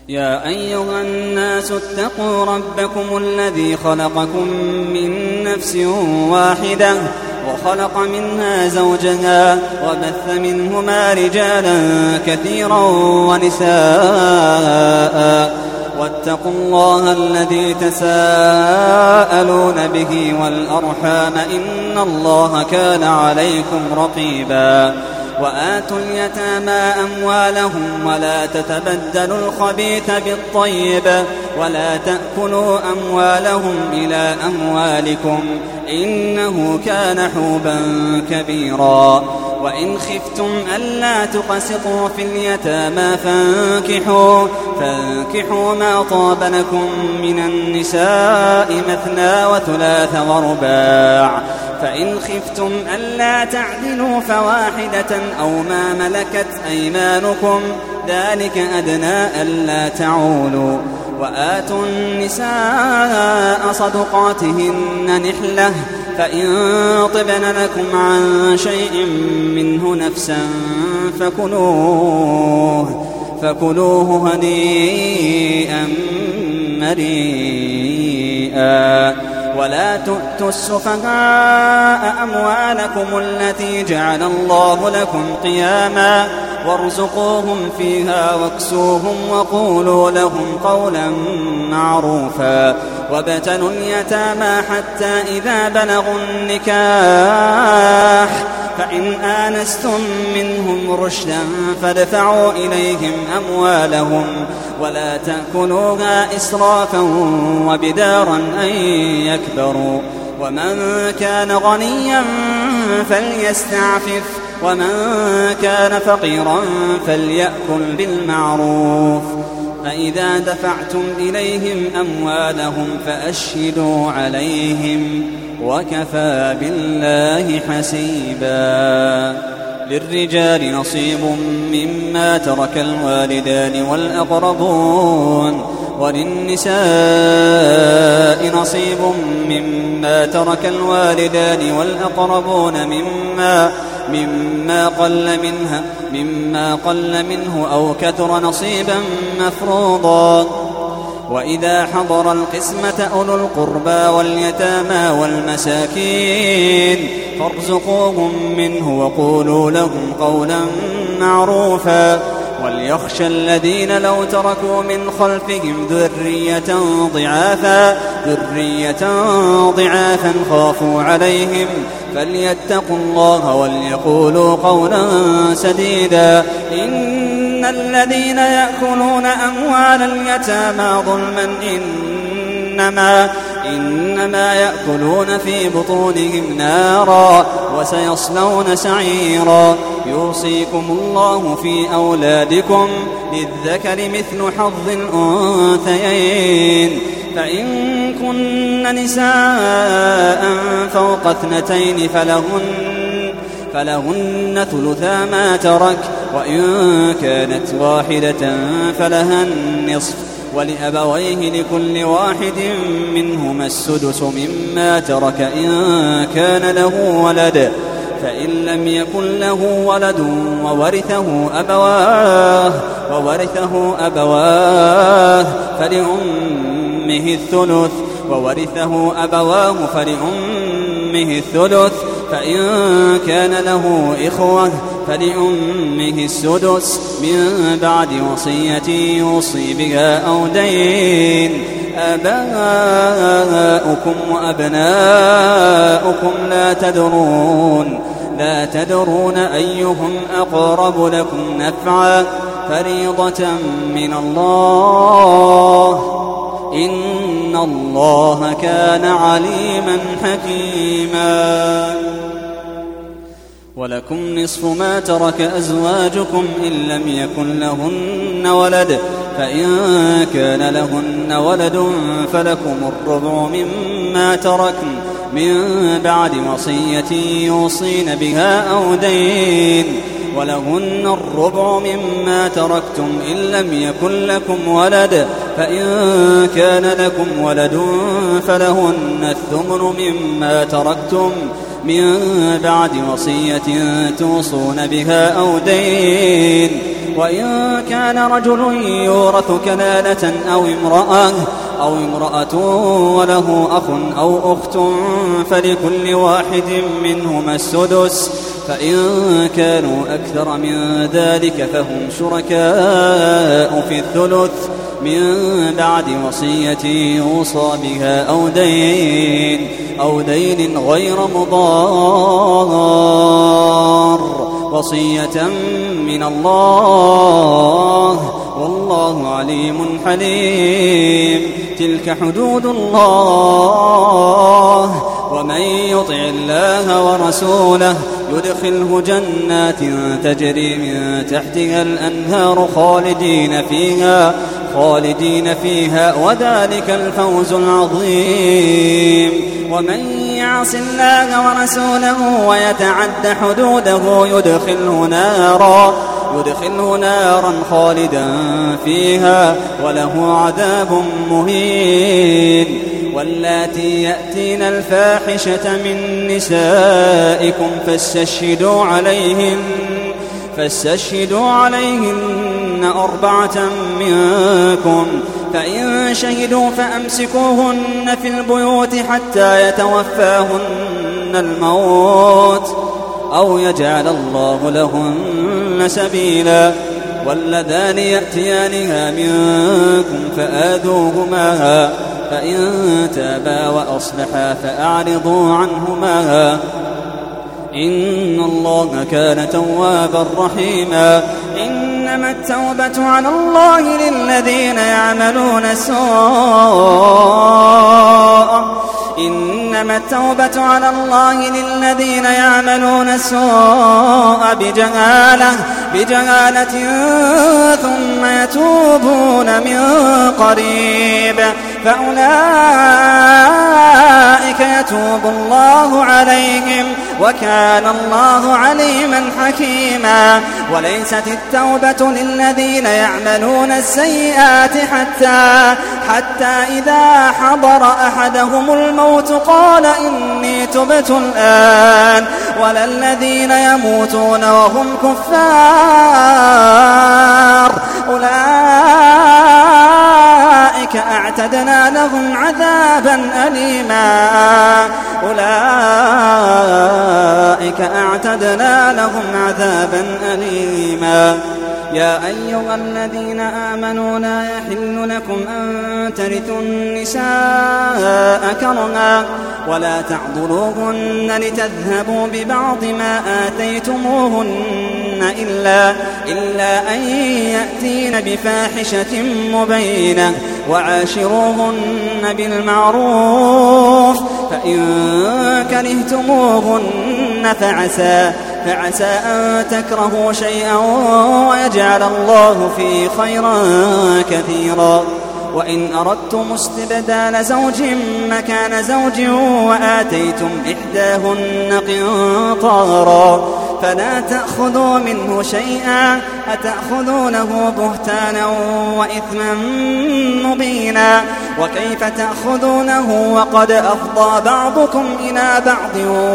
يا أيها الناس اتقوا ربكم الذي خلقكم من نفس واحدة وخلق منها زوجها وبث منهما رجالا كثيرا ونساء واتقوا الله الذي تساءلون به والأرحام إن الله كان عليكم رقيبا وآتوا اليتامى أموالهم ولا تتبدلوا الخبيث بالطيب ولا تأكلوا أموالهم إلى أموالكم إنه كان حوبا كبيرا وإن خفتم ألا تقسطوا في اليتامى فانكحوا ما طاب لكم من النساء مثنى وثلاث ورباع فإن خفتم ألا تعدلوا فواحدة أو ما ملكت أيمانكم ذلك أدنى ألا تعولوا وآتوا النساء صدقاتهن نحلة فإن طبن لكم عن شيء منه نفسا فكلوه هنيئا مريئا ولا تؤتوا السفهاء أموالكم التي جعل الله لكم قياما وارزقوهم فيها واكسوهم وقولوا لهم قولا معروفا وابتلوا اليتامى حتى إذا بلغوا النكاح فإن آنستم منهم رشدا فادفعوا إليهم أموالهم ولا تأكلوها إسرافا وبدارا أن يكبروا ومن كان غنيا فليستعفف ومن كان فقيرا فليأكل بالمعروف فإذا دفعتم إليهم أموالهم فأشهدوا عليهم وكفى بالله حسيبا للرجال نصيب مما ترك الوالدان والأقربون وللنساء نصيب مما ترك الوالدان والأقربون مما قل منه أو كثر نصيبا مفروضا وإذا حضر القسمة أولو القربى واليتامى والمساكين فارزقوهم منه وقولوا لهم قولا معروفا وليخشى الذين لو تركوا من خلفهم ذرية ضعافا خافوا عليهم فليتقوا الله وليقولوا قولا سديدا إن الذين يأكلون أموال اليتامى ظلما إنما يأكلون في بطونهم نارا وسيصلون سعيرا يوصيكم الله في أولادكم للذكر مثل حظ الأنثيين فإن كن نساء فوق 2 فلهن ثلثا ما ترك وإن كانت واحدة فلها النصف ولأبويه لكل واحد منهما السدس مما ترك إن كان له ولد فإن لم يكن له ولد وورثه أبواه فلأمه الثلث فإن كان له إخوة فلأمه السدس من بعد وصية يوصي بها أو دين آباؤكم وأبناؤكم لا تدرون أيهم أقرب لكم نفعا فريضة من الله إن الله كان عليما حكيما ولكم نصف ما ترك أزواجكم إن لم يكن لهن ولد فإن كان لهن ولد فلكم الربع مما تركن من بعد وصية يوصين بها أو دين ولهن الربع مما تركتم إن لم يكن لكم ولد فإن كان لكم ولد فلهن الثمن مما تركتم من بعد وصية توصون بها أو دين. وإن كان رجل يورث كلالة أو امرأة وله أخ أو أخت فلكل واحد منهما السدس، فإن كانوا أكثر من ذلك فهم شركاء في الثلث من بعد وصية يوصى بها أو دين غير مضار، وصية من الله والله عليم حليم. تلك حدود الله، ومن يطع الله ورسوله يدخله جنات تجري من تحتها الأنهار خالدين فيها وذلك الفوز العظيم. ومن يعص الله ورسوله ويتعد حدوده يدخله نارا خالدا فيها وله عذاب مهين. واللاتي يأتين الفاحشة من نسائكم فاستشهدوا عليهن 4 منكم، فإن شهدوا فأمسكوهن في البيوت حتى يتوفاهن الموت أو يجعل الله لهن سبيلا. واللذان يأتيانها منكم فآذوهما، فإن تابا وأصلحا فأعرضوا عنهما، إن الله كان توابا رحيما. إنما التوبة على الله للذين يعملون السوء بجهالة ثم يتوبون من قريب فأولئك يتوب الله عليهم وكان الله عليما حكيما. وليست التوبة للذين يعملون السيئات حتى إذا حضر أحدهم الموت قال إني تبت الآن، ولا الذين يموتون وهم كفار أولئك أعتدنا لهم عذابا أليما. يا أيها الذين آمنوا لا يحل لكم أن ترثوا النساء كرها ولا تعضلوهن لتذهبوا ببعض ما آتيتموهن إلا أن يأتين بفاحشة مبينة وعاشروهن بالمعروف، فإن كرهتموهن فعسى أن تكرهوا شيئا ويجعل الله فيه خيرا كثيرا. وإن أردتم استبدال زوج مكان زوج وآتيتم إحداهن قنطارا فلا تأخذوا منه شيئا أتأخذونه بهتانا وإثما مبينا. وكيف تأخذونه وقد أفضى بعضكم إلى بعض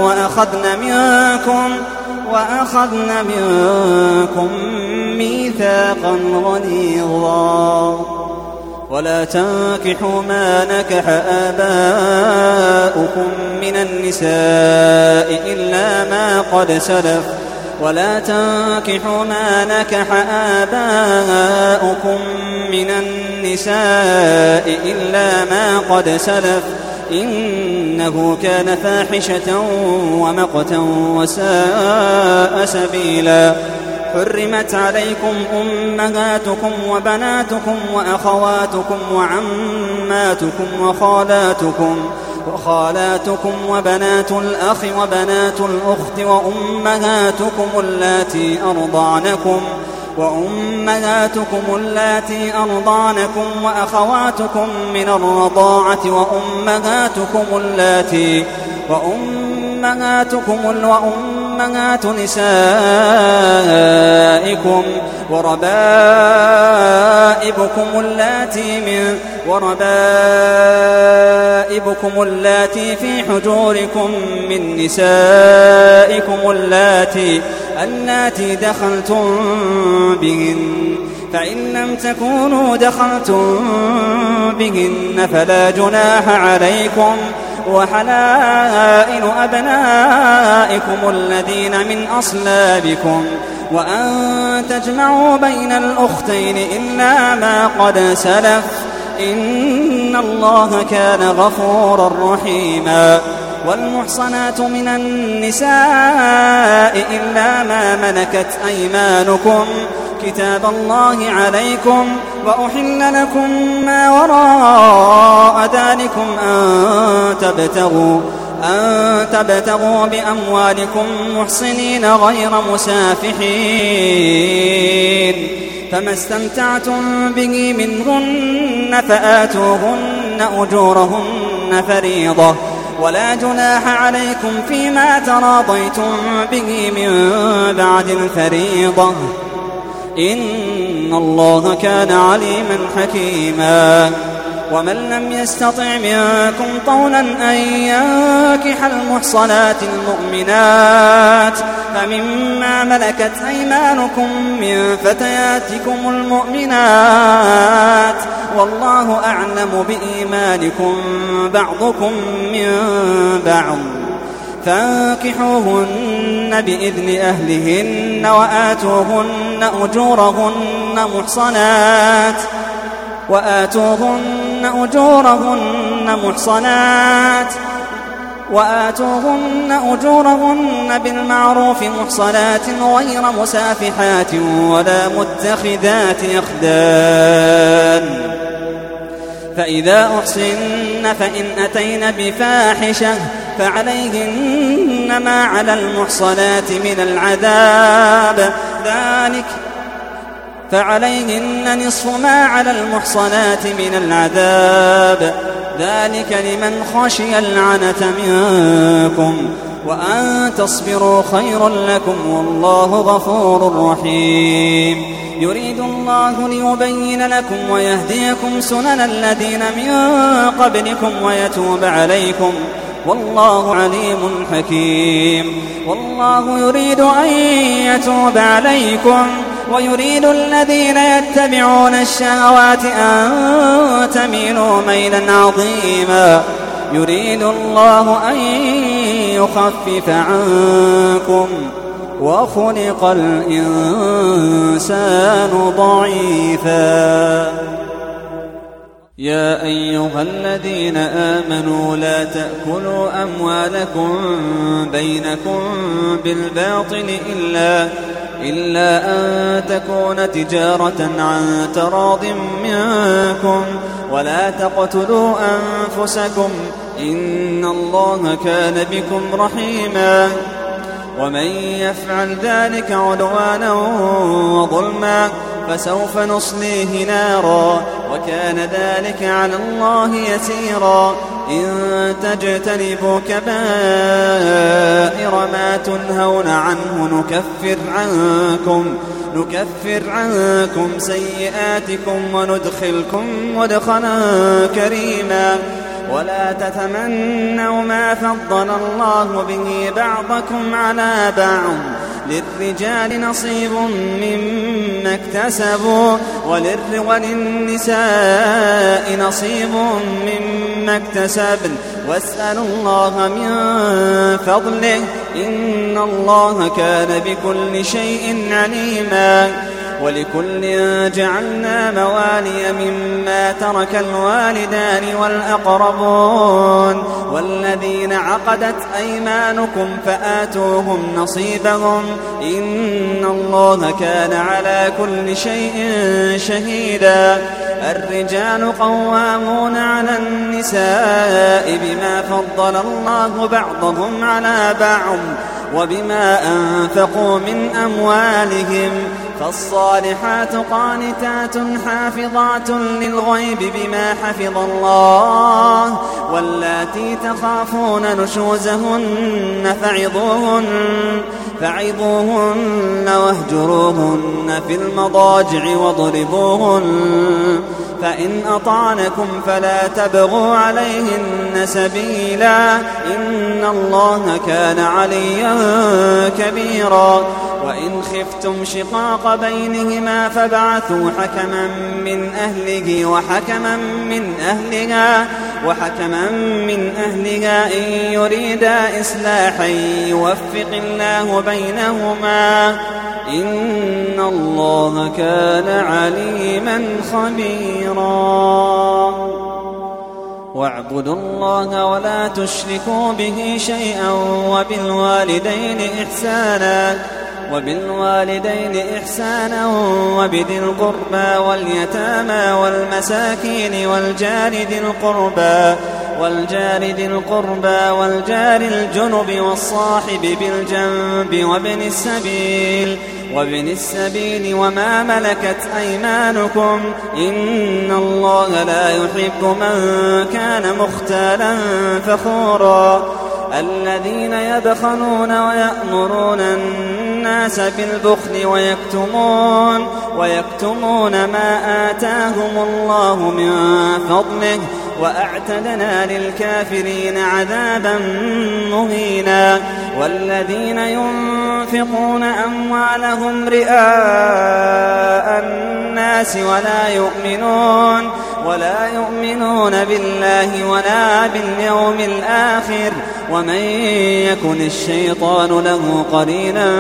وأخذن منكم ميثاقا غليظا. ولا تنكحوا ما نكح آباؤكم من النساء إلا ما قد سلف إنه كان فاحشة ومقتا وساء سبيلا. حرمت عليكم أمهاتكم وبناتكم وأخواتكم وعماتكم وخالاتكم وبنات الأخ وبنات الأخت وأمهاتكم اللاتي أرضعنكم وأخواتكم من الرضاعة وأمهاتكم أمهات نسائكم وربائبكم اللاتي في حجوركم من نسائكم اللاتي دخلتم بهن، فإن لم تكونوا دخلتم بهن فلا جناح عليكم، وحلائل أبنائكم الذين من أصلابكم، وأن تجمعوا بين الأختين إلا ما قد سلف، إن الله كان غفورا رحيما. والمحصنات من النساء إلا ما ملكت أيمانكم كتاب الله عليكم، وأحل لكم ما وراء ذلكم أن تبتغوا بأموالكم محصنين غير مسافحين، فما استمتعتم به منهن فآتوهن أجورهن فريضة، ولا جناح عليكم فيما تراضيتم به من بعد الفريضة، إن الله كان عليما حكيما. ومن لم يستطع منكم طولا أن ينكح المحصنات المؤمنات فمما ملكت أيمانكم من فتياتكم المؤمنات، والله أعلم بإيمانكم بعضكم من بعض، فانكحوهن بإذن أهلهن وآتوهن أجورهن بالمعروف محصنات غير مسافحات ولا متخذات أخدان، فإذا أحصن فإن أتين بفاحشة فعليهن ما على المحصنات من العذاب، فعليهن نصف ما على المحصنات من العذاب، ذلك لمن خشي العنة منكم، وأن تصبروا خير لكم، والله غفور رحيم. يريد الله ليبين لكم ويهديكم سنن الذين من قبلكم ويتوب عليكم، والله عليم حكيم. والله يريد أن يتوب عليكم ويريد الذين يتبعون الشهوات أن تميلوا ميلا عظيما، يريد الله أن يخفف عنكم، وخلق الإنسان ضعيفا. يا أيها الذين آمنوا لا تأكلوا أموالكم بينكم بالباطل إلا أن تكون تجارة عن تراض منكم، ولا تقتلوا أنفسكم إن الله كان بكم رحيما، ومن يفعل ذلك عدوانا وظلما فسوف نصليه نارا، وكان ذلك على الله يسيرا. إن تجتنبوا كبائر ما تنهون عنه نكفر عنكم سيئاتكم وندخلكم مدخلا كريما. ولا تتمنوا ما فضل الله به بعضكم على بعض، للرجال نصيب مما اكتسبوا وللنساء نصيب مما اكتسبن، واسألوا الله من فضله إن الله كان بكل شيء عليما. ولكل جعلنا موالي مما ترك الوالدان والأقربون والذين عقدت أيمانكم فآتوهم نصيبهم إن الله كان على كل شيء شهيدا. الرجال قوامون على النساء بما فضل الله بعضهم على بعض وبما أنفقوا من أموالهم، فالصالحات قانتات حافظات للغيب بما حفظ الله واللاتي تخافون نشوزهن فعظوهن واهجروهن في المضاجع واضربوهن فإن أطعنكم فلا تبغوا عليهن سبيلا إن الله كان عليا كبيرا وإن خفتم شقاق بينهما فابعثوا حكما من أهله وحكما من أهلها إن يريدا إصلاحا يوفق الله بينهما إن الله كان عليما خبيرا واعبدوا الله ولا تشركوا به شيئا وبالوالدين إحسانا وبذي القربى واليتامى والمساكين والجار الجنب والصاحب بالجنب وابن السبيل وما ملكت أيمانكم إن الله لا يحب من كان مختالا فخورا الذين يبخلون ويأمرون الناس بالبخل ويكتمون ما آتاهم الله من فضله وأعتدنا للكافرين عذابا مهينا والذين ينفقون أموالهم رئاء الناس ولا يؤمنون بالله ولا باليوم الآخر ومن يكن الشيطان له قرينا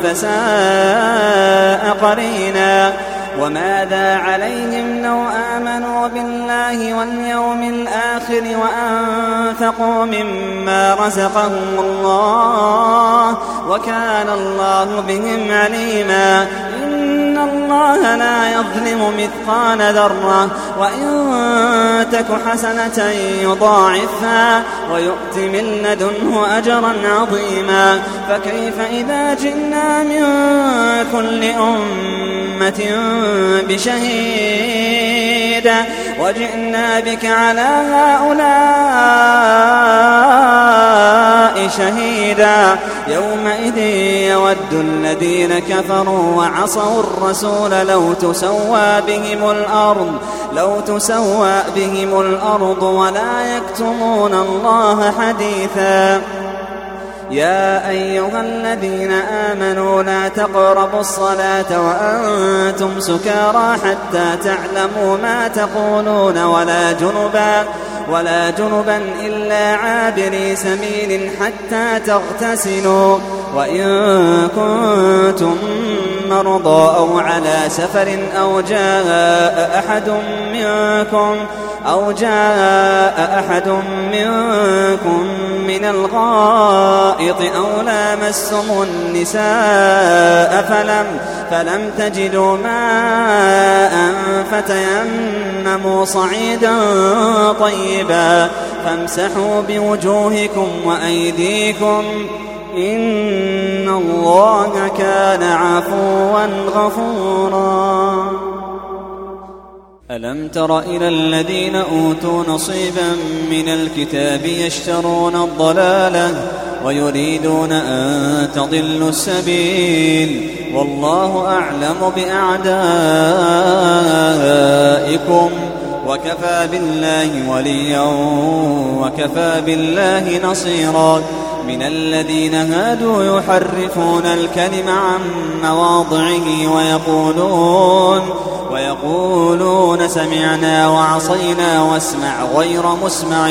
فساء قرينا وماذا عليهم لو آمنوا بالله واليوم الآخر وأنفقوا مما رزقهم الله وكان الله بهم عليما إن الله لا يظلم مثقال ذرة وإن تك حسنة يضاعفها ويؤت من لدنه أجرا عظيما فكيف إذا جئنا من كل أمة بشهيد وجئنا بك على هؤلاء شهيدا يومئذ يود الذين كفروا وعصوا الرسول لو تسوى بهم الأرض ولا يكتمون الله حديثا يا أيها الذين آمنوا لا تقربوا الصلاة وأنتم سكارى حتى تعلموا ما تقولون ولا جنبا إلا عابري سبيل حتى تغتسلوا وإن كنتم مرضى أو على سفر أو جاء أحد منكم من الغائط أو لامستم النساء فلم تجدوا ماء فتيمموا صعيدا طيبا فامسحوا بوجوهكم وأيديكم إن الله كان عفوا غفورا ألم تر إلى الذين أوتوا نصيبا من الكتاب يشترون الضلالة ويريدون أن تضلوا السبيل والله أعلم بأعدائكم وكفى بالله وليا وكفى بالله نصيرا من الذين هادوا يحرفون الكلم عن مواضعه ويقولون سمعنا وعصينا واسمع غير مسمع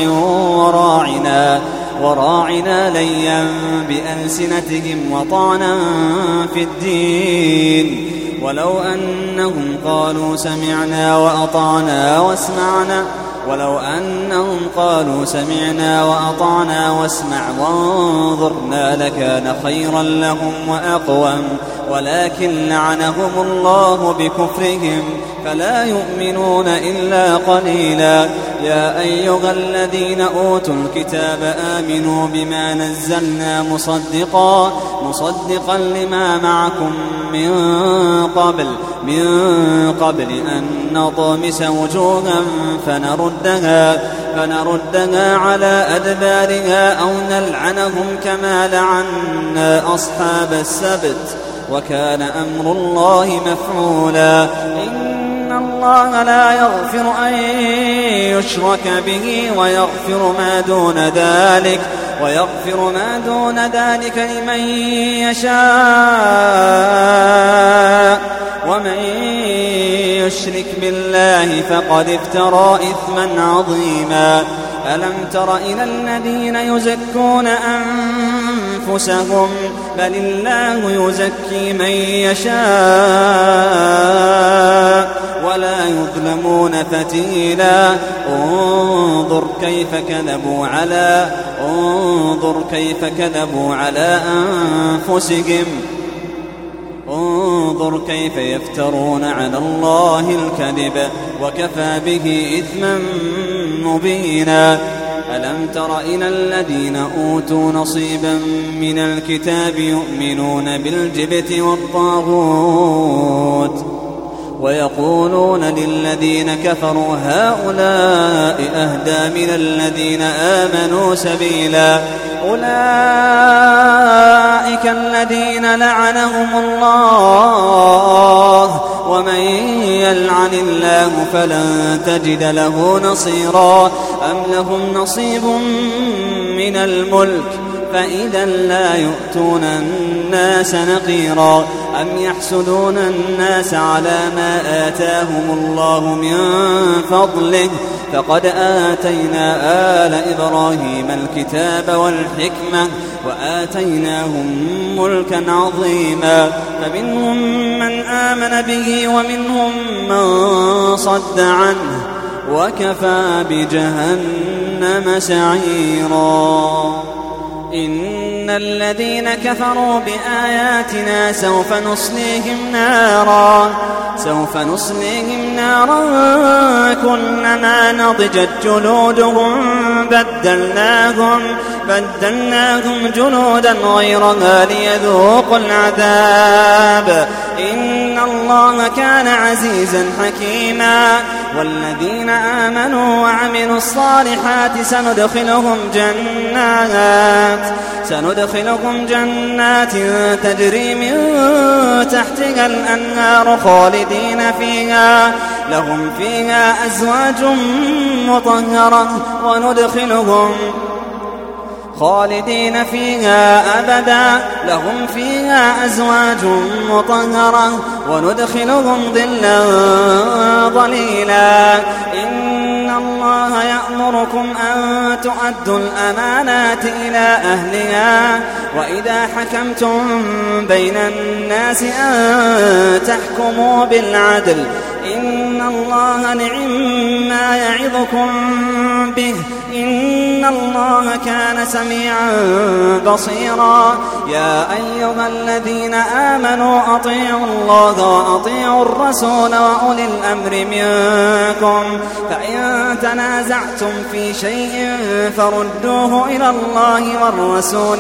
وراعنا ليا بألسنتهم وطعنا في الدين ولو أنهم قالوا سمعنا وأطعنا واسمع وانظرنا لكان خيرا لهم وأقوم ولكن لعنهم الله بكفرهم فلا يؤمنون إلا قليلا يا أيها الذين أوتوا الكتاب آمنوا بما نزلنا مصدقا لما معكم من قبل أن نطمس وجوها فنردها على أدبارها أو نلعنهم كما لعنا أصحاب السبت وكان أمر الله مفعولا. إن الله لا يغفر أن يشرك به ويغفر ما دون ذلك لمن يشاء ومن يشرك بالله فقد افترى إثما عظيما. ألم تر إلى الذين يزكون أنفسهم بل الله يزكي من يشاء ولا يظلمون فتيلا. انظر كيف كذبوا على أنفسهم. انظر كيف يفترون على الله الكذب وكفى به إثما مبينا. ألم تر إلى الذين أوتوا نصيبا من الكتاب يؤمنون بالجبت والطاغوت ويقولون للذين كفروا هؤلاء أهدى من الذين آمنوا سبيلا. أولئك الذين لعنهم الله ومن يلعن الله فلن تجد له نصيرا. أم لهم نصيب من الملك فإذا لا يؤتون الناس نقيرا. أم يحسدون الناس على ما آتاهم الله من فضله فقد آتينا آل إبراهيم الكتاب والحكمة وآتيناهم ملكا عظيما. فمنهم من آمن به ومنهم من صد عنه وكفى بجهنم سعيرا. إن الذين كفروا بآياتنا سوف نصليهم نارا كلما نضجت جلودهم بدلناهم جلودا غيرها ليذوقوا العذاب. إن الله كان عزيزا حكيما. والذين آمنوا وعملوا الصالحات سندخلهم جنات تجري من تحتها الأنهار خالدين فيها لهم فيها أزواج مطهرة خالدين فيها أبدا لهم فيها أزواج مطهرة وندخلهم ظلا ظليلا. إن الله يأمركم أن تؤدوا الأمانات إلى أهلها وإذا حكمتم بين الناس أن تحكموا بالعدل. إن الله نعما يعظكم به إن الله كان سميعا بصيرا. يا أيها الذين آمنوا أطيعوا الله وأطيعوا الرسول وأولي الأمر منكم فإن تنازعتم في شيء فردوه إلى الله والرسول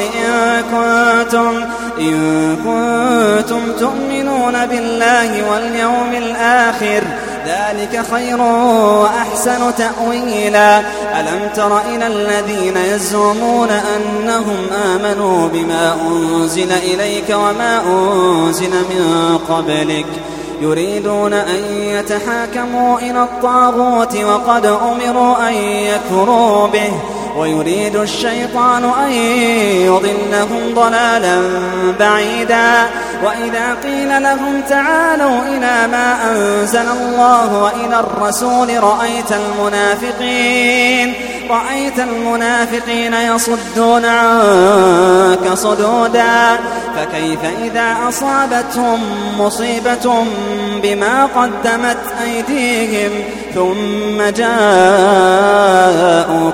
إن كنتم تؤمنون بالله واليوم الآخر ذلك خير وأحسن تأويلا. ألم تر إلى الذين يزعمون أنهم آمنوا بما أنزل إليك وما أنزل من قبلك يريدون أن يتحاكموا إلى الطاغوت وقد أمروا أن يكفروا به ويريد الشيطان أن يضلهم ضلالا بعيدا. وإذا قيل لهم تعالوا إلى ما أنزل الله وإلى الرسول رأيت المنافقين يصدون عنك صدودا. فكيف إذا أصابتهم مصيبة بما قدمت أيديهم ثم جاءوك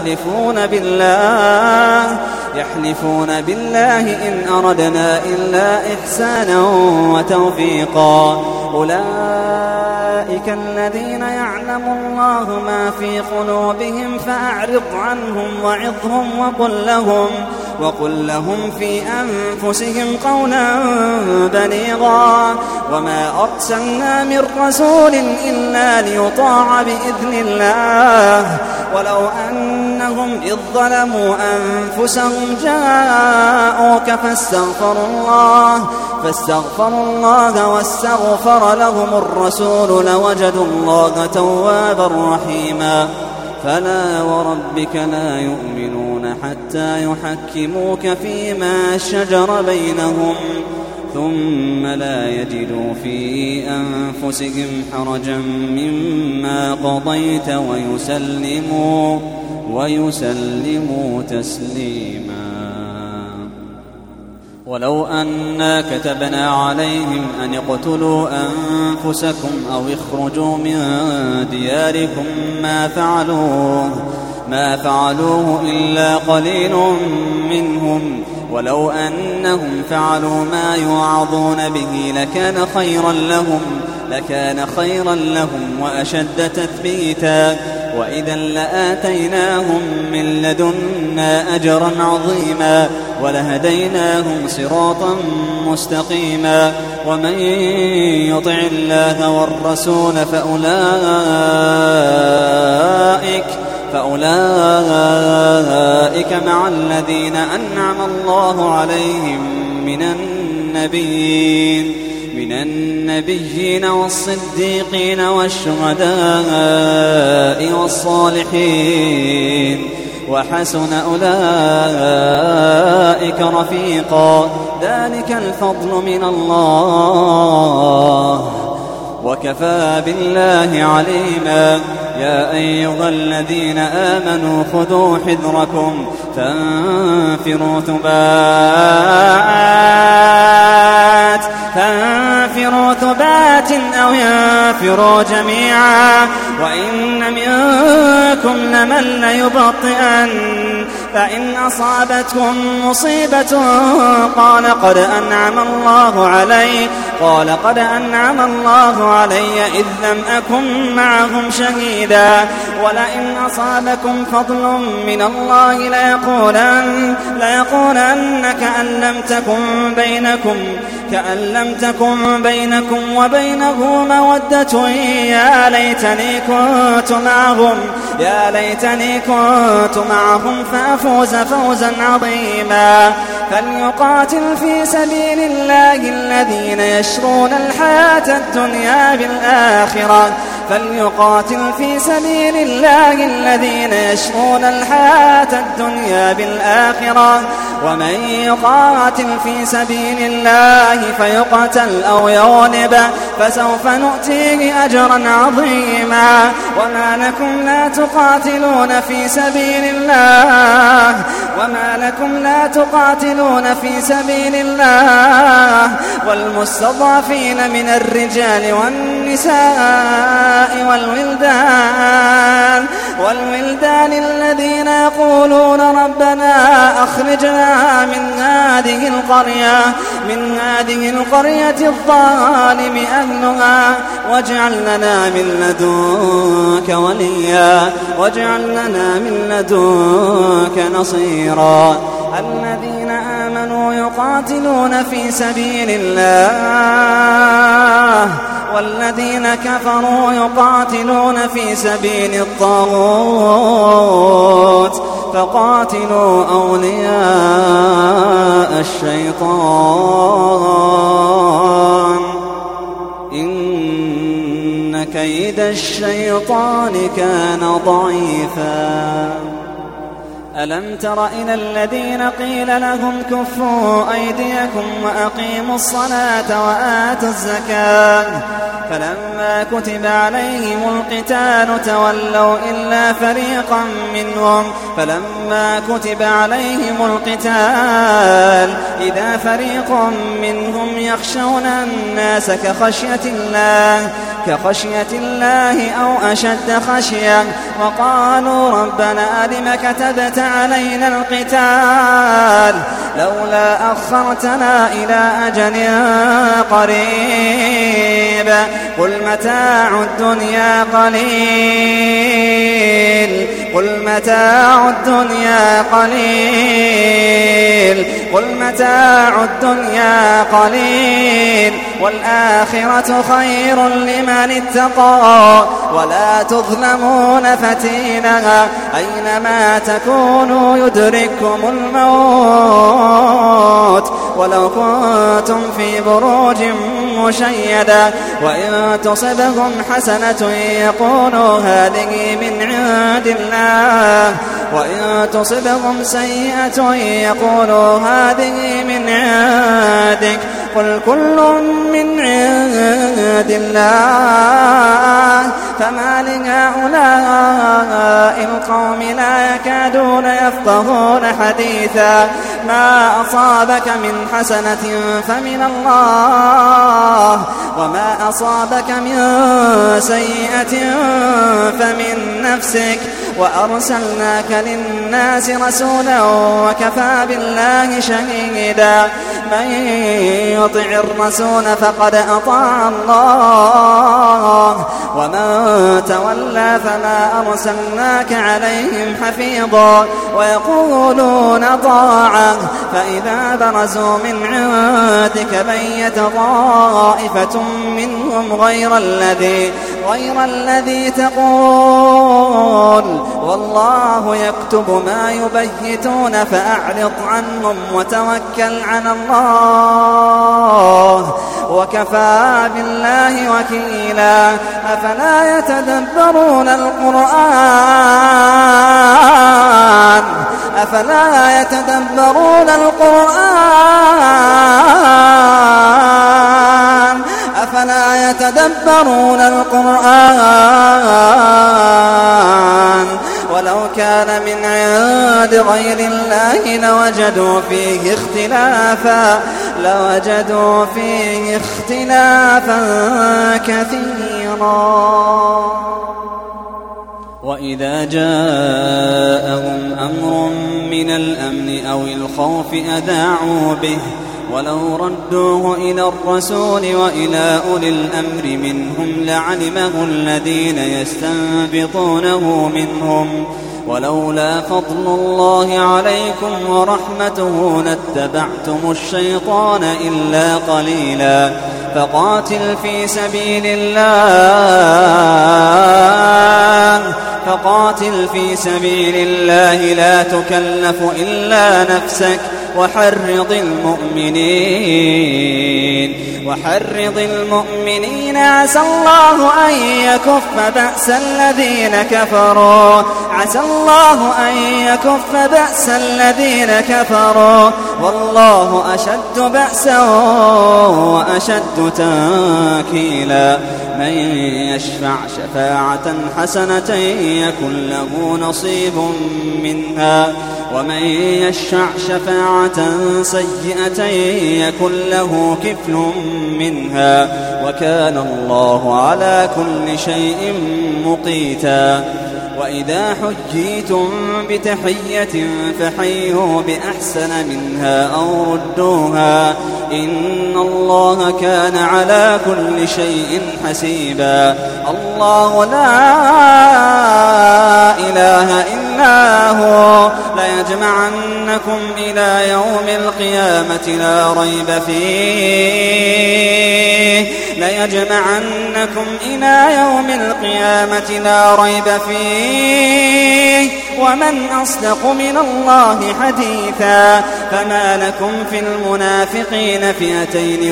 يحلفون بالله إن أردنا إلا إحسانا وتوفيقا. أولئك أولئك الذين يعلم الله ما في قلوبهم فأعرض عنهم وعظهم وقل لهم في أنفسهم قولا بليغا وما أرسلنا من رسول إلا ليطاع بإذن الله ولو أنهم إذ ظلموا أنفسهم جاءوك فاستغفروا الله واستغفر لهم الرسول لوجدوا الله توابا رحيما فلا وربك لا يؤمنون حتى يحكموك فيما شجر بينهم ثم لا يجدوا في أنفسهم حرجا مما قضيت ويسلموا تسليما. ولو أنا كتبنا عليهم أن اقتلوا أنفسكم أو اخرجوا من دياركم ما فعلوه إلا قليل منهم ولو أنهم فعلوا ما يوعظون به لكان خيرا لهم وأشد تثبيتا وإذا لآتيناهم من لدنا أجرا عظيما ولهديناهم صراطا مستقيما. ومن يطع الله والرسول فأولئك مع الذين أنعم الله عليهم من النبيين والصديقين والشهداء والصالحين وحسن أولئك رفيقا ذلك الفضل من الله وكفى بالله عليما. يا أيها الذين آمنوا خذوا حذركم فانفروا ثبات أو ينفروا جميعا وإن منكم لمن ليبطئن فإن أصابتكم مصيبة قال قد أنعم الله علي إذ لم أكن معهم شهيدا ولئن أصابكم فضل من الله ليقولن كأن لم تكن بينكم وبينه مودة يا ليتني كنت معهم فأفوز فوزا عظيما. فليقاتل في سبيل الله الذين يشرون الحياة الدنيا بالآخرة ومن يقاتل في سبيل الله فيقتل أو يغلب فسوف نؤتيه أجرا عظيما. وما لكم لا تقاتلون في سبيل الله والمستضعفين من الرجال والنساء والولدان الذين يقولون ربنا أخرجنا من هذه القرية الظالم أهلها واجعل لنا من لدنك نصيرا. الذين آمنوا يقاتلون في سبيل الله والذين كفروا يقاتلون في سبيل الطاغوت فقاتلوا أولياء الشيطان إن كيد الشيطان كان ضعيفا. ألم تر إلى الذين قيل لهم كفوا أيديكم وأقيموا الصلاة وآتوا الزكاة فلما كتب عليهم القتال تولوا إلا فريقا منهم فلما كتب عليهم القتال إذا فريق منهم يخشون الناس كخشية الله أو أشد خشية وقالوا ربنا لم كتبت علينا القتال لولا أخرتنا إلى أجل قريب قل متاع الدنيا قليل قل متاع الدنيا قليل قل متاع الدنيا قليل والآخرة خير لمن اتقى ولا تظلمون فتيلا أينما تكونوا يدرككم الموت ولو كنتم في بروج مشيدة وإن تصبهم حسنة يقولوا هذه من عند الله وإن تصبهم سيئة يقولوا هذه من عندك قل كل من عند الله فما لهؤلاء القوم لا يكادون يفقهون حديثا ما أصابك من حسنة فمن الله وما أصابك من سيئة فمن نفسك وأرسلناك للناس رسولا وكفى بالله شهيدا من يطع الرسول فقد أطاع الله ومن تولى فما أرسلناك عليهم حفيظا ويقولون طاعة فإذا برزوا من عندك بيت طائفة منهم غير الذي تقول والله يكتب ما يبيتون فأعرض عنهم وتوكل على الله وكفى بالله وكيلا أفلا يتدبرون القرآن أفلا يتدبرون القرآن ولو كان من عند غير الله لوجدوا فيه اختلافا كثيرا وإذا جاءهم أمر من الأمن أو الخوف أذاعوا به ولو ردوه إلى الرسول وإلى أولي الأمر منهم لعلمه الذين يستنبطونه منهم ولولا فضل الله عليكم ورحمته لاتبعتم الشيطان إلا قليلا فقاتل في سبيل الله لا تكلف إلا نفسك وحرض المؤمنين عسى الله أن يكف بأس الذين كفروا والله أشد بأسا وأشد تنكيلا من يشفع شفاعة حسنة يكن له نصيب منها ومن يشفع شفاعة سيئة يكن له كفل منها وكان الله على كل شيء مقيتا وإذا حجيتم بتحية فحيوا بأحسن منها أو ردوها إن الله كان على كل شيء حسيبا الله لا إله إلا هو ليجمعنكم إلى يوم القيامة لا ريب فيه ومن أصدق من الله حديثا فما لكم في المنافقين فئتين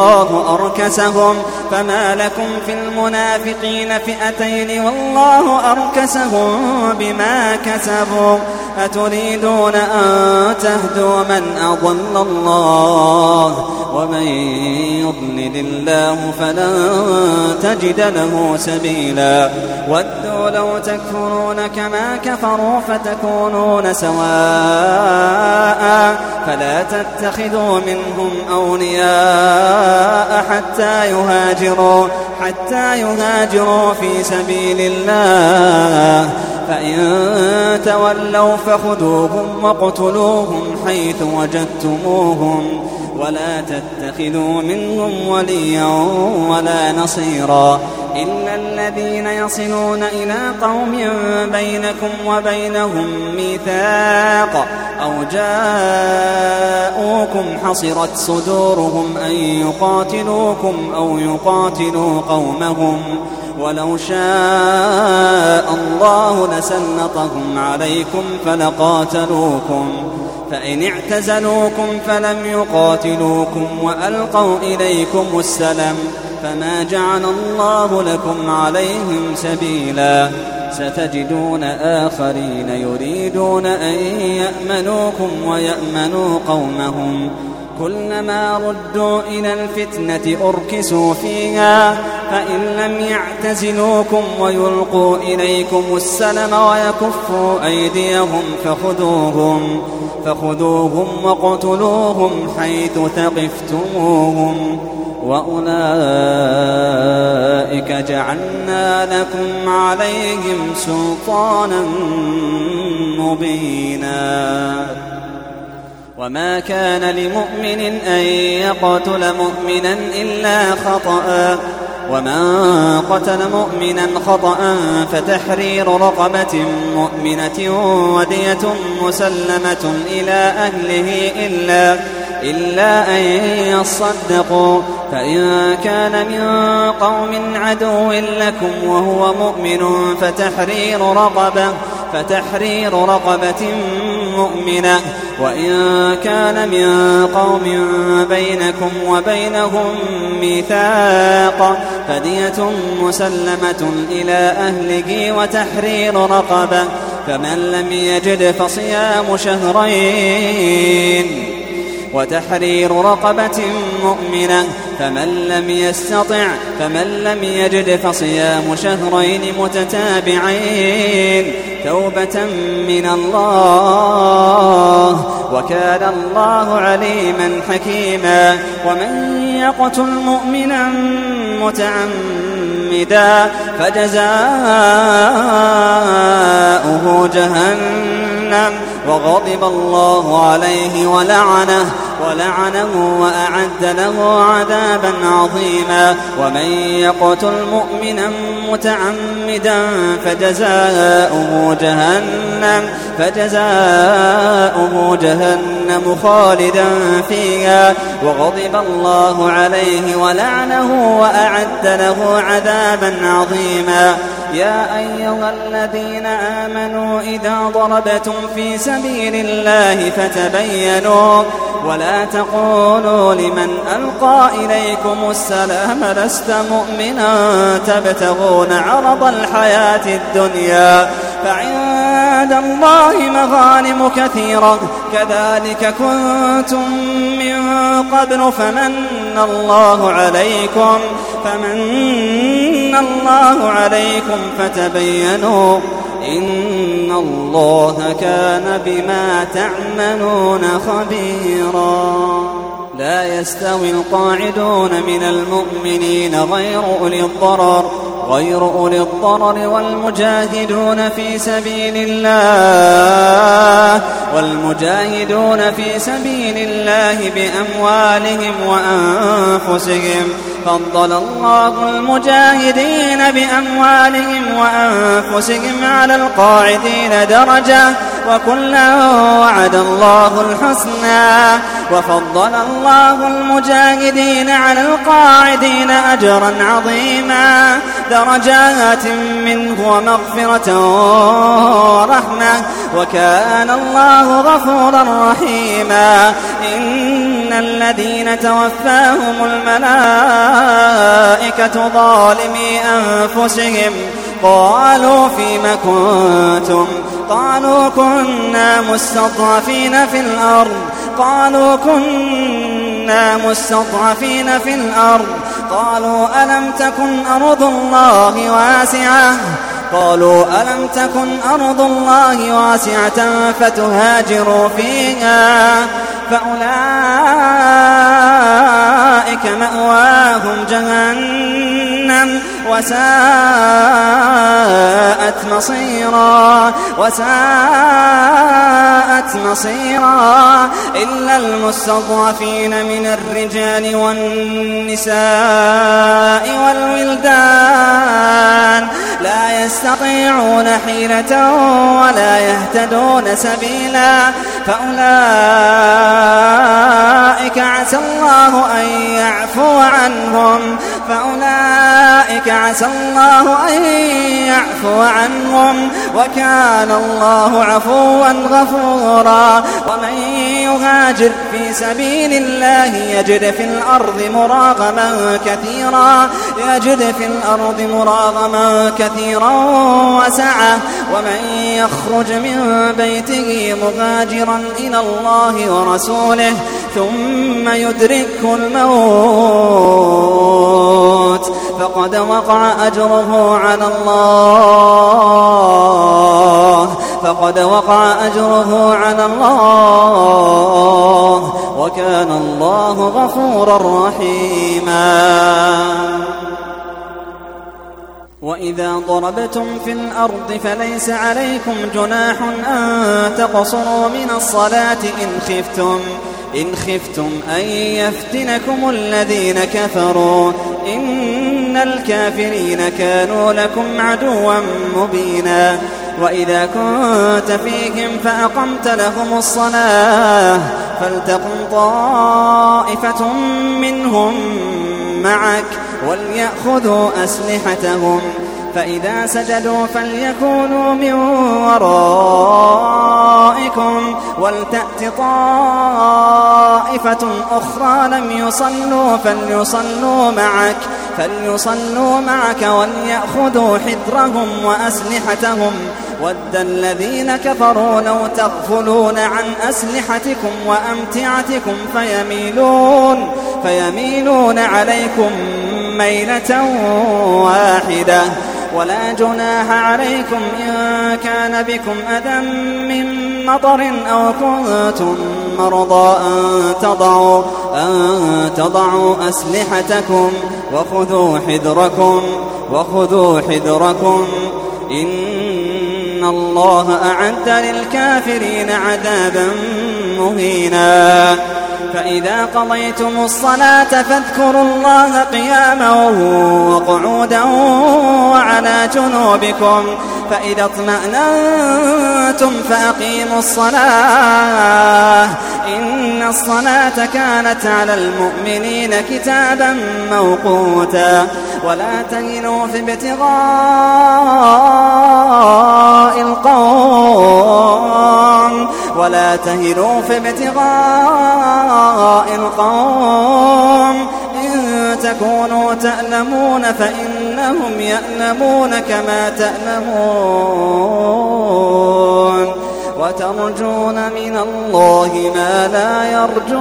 والله أركسهم بما كسبوا أتريدون أن تهدوا من أضل الله ومن يضلل الله فلن تجد له سبيلا ودوا لو تكفرون كما كفروا فتكونون سواء فلا تتخذوا منهم أولياء حتى يهاجروا في سبيل الله فإن تولوا فخذوهم واقتلوهم حيث وجدتموهم ولا تتخذوا منهم وليا ولا نصيرا إلا الذين يصلون إلى قوم بينكم وبينهم ميثاق أو جاءوكم حصرت صدورهم أن يقاتلوكم أو يقاتلوا قومهم ولو شاء الله لسلطهم عليكم فلقاتلوكم فإن اعتزلوكم فلم يقاتلوكم وألقوا إليكم السلم فما جعل الله لكم عليهم سبيلا ستجدون آخرين يريدون أن يأمنوكم ويأمنوا قومهم كلما ردوا إلى الفتنة أركسوا فيها فإن لم يعتزلوكم ويلقوا إليكم السلم ويكفوا أيديهم فخذوهم وقتلوهم حيث ثقفتموهم وأولئك جعلنا لكم عليهم سلطانا مبينا وما كان لمؤمن أن يقتل مؤمنا إلا خطأ ومن قتل مؤمنا خطأ فتحرير رقبة مؤمنة ودية مسلمة إلى أهله إلا أن يصدقوا فإن كان من قوم عدو لكم وهو مؤمن فتحرير رقبة مؤمنة وإن كان من قوم بينكم وبينهم ميثاق فدية مسلمة إلى أهله وتحرير رقبة فمن لم يجد فصيام شهرين وتحرير رقبة مؤمنة فمن لم يجد فصيام شهرين متتابعين توبة من الله وكان الله عليما حكيما ومن يقتل مؤمنا متعمدا فجزاؤه جهنم وغضب الله عليه ولعنه وأعد له عذابا عظيما ومن يقتل مؤمنا متعمدا فجزاؤه جهنم خالدا فيها وغضب الله عليه ولعنه وأعد له عذابا عظيما يا أيها الذين آمنوا إذا ضربتم في سبيل الله فتبينوا ولا تقولوا لمن ألقى إليكم السلام لست مؤمنا تبتغون عرض الحياة الدنيا فعند الله مغانم كثيرة كذلك كنتم من قبل فمن الله عليكم فتبينوا إن الله كان بما تعملون خبيرا لا يستوي القاعدون من المؤمنين غير أولي الضرر والمجاهدون في سبيل الله بأموالهم وأنفسهم فضل الله المجاهدين بأموالهم وأنفسهم على القاعدين درجة وكلا وعد الله الحسنى وفضل الله المجاهدين على القاعدين أجرا عظيما درجات منه ومغفرة ورحمة وكان الله غفورا رحيما إن الذين توفاهم الملائكة ظالمي أنفسهم قالوا فيم كنتم قالوا كنا مستضعفين في الأرض قالوا كنا كنا مستضعفين في الأرض قالوا ألم تكن أرض الله واسعة فتهاجروا فيها فأولئك مأواهم جهنم وساءت مصيرا إلا المستضعفين من الرجال والنساء والولدان لا يستطيعون حيلة ولا يهتدون سبيلا فأولئك عسى الله أن يعفو عنهم وكان الله عفوا غفورا ومن يهاجر في سبيل الله يجد في الأرض مراغما كثيرا وسعة ومن يخرج من بيته مهاجرا إلى الله ورسوله ثم يدركه الموت فقد وقع أجره على الله وكان الله غفورا رحيما وإذا ضربتم في الأرض فليس عليكم جناح أن تقصروا من الصلاة إن خفتم أن يفتنكم الذين كفروا إن الكافرين كانوا لكم عدوا مبينا وإذا كنت فيهم فأقمت لهم الصلاة فلتقم طائفة منهم معك وليأخذوا أسلحتهم فإذا سجدوا فليكونوا من ورائكم ولتأت طائفة أخرى لم يصلوا فليصلوا معك وليأخذوا حذرهم وأسلحتهم ود الذين كفروا لو تغفلون عن أسلحتكم وأمتعتكم فيميلون عليكم ميلة واحدة ولا جناح عليكم إن كان بكم أذى من مطر أو كنتم مرضى أن تضعوا أسلحتكم وخذوا حذركم إن الله أعد للكافرين عذابا مهينا فإذا قضيتم الصلاة فاذكروا الله قياما وقعودا وعلى جنوبكم فإذا اطمأننتم فأقيموا الصلاة إن الصلاة كانت على المؤمنين كتابا موقوتا ولا تهنوا في ابتغاء القوم إن تكونوا تألمون فإنهم يألمون كما تألمون وترجون من الله ما لا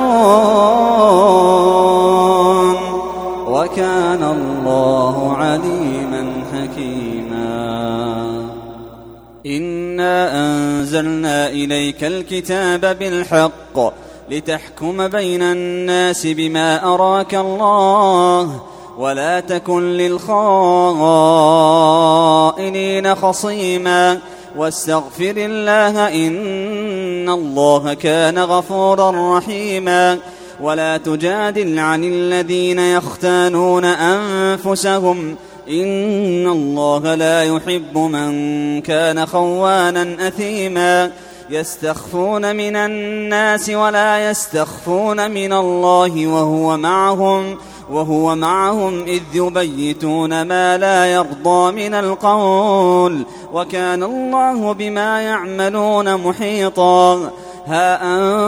يرجون وكان الله عليما حكيما إنا أنزلنا إليك الكتاب بالحق لتحكم بين الناس بما أراك الله ولا تكن للخائنين خصيما واستغفر الله إن الله كان غفورا رحيما ولا تجادل عن الذين يختانون أنفسهم إن الله لا يحب من كان خوانا أثيما يستخفون من الناس ولا يستخفون من الله وهو معهم إذ يبيتون ما لا يرضى من القول وكان الله بما يعملون محيطا ها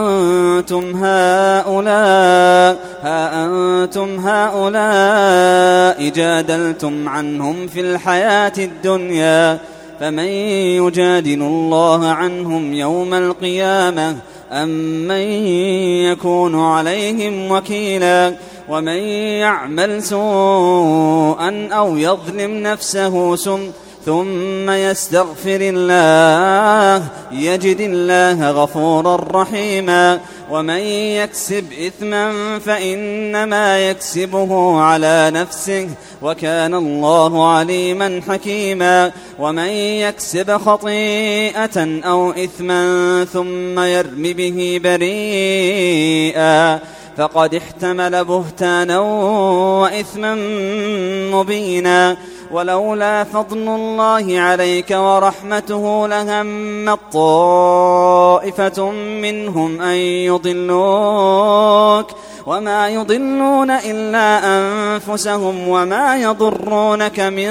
أنتم هؤلاء جادلتم عنهم في الحياة الدنيا فمن يجادل الله عنهم يوم القيامة أمن يكون عليهم وكيلا ومن يعمل سوءا أو يظلم نفسه ثم يستغفر الله يجد الله غفورا رحيما ومن يكسب إثما فإنما يكسبه على نفسه وكان الله عليما حكيما ومن يكسب خطيئة أو إثما ثم يرم به بريئا فقد احتمل بهتانا وإثما مبينا ولولا فضل الله عليك ورحمته لهمت طائفة منهم أن يضلوك وما يضلون إلا أنفسهم وما يضرونك من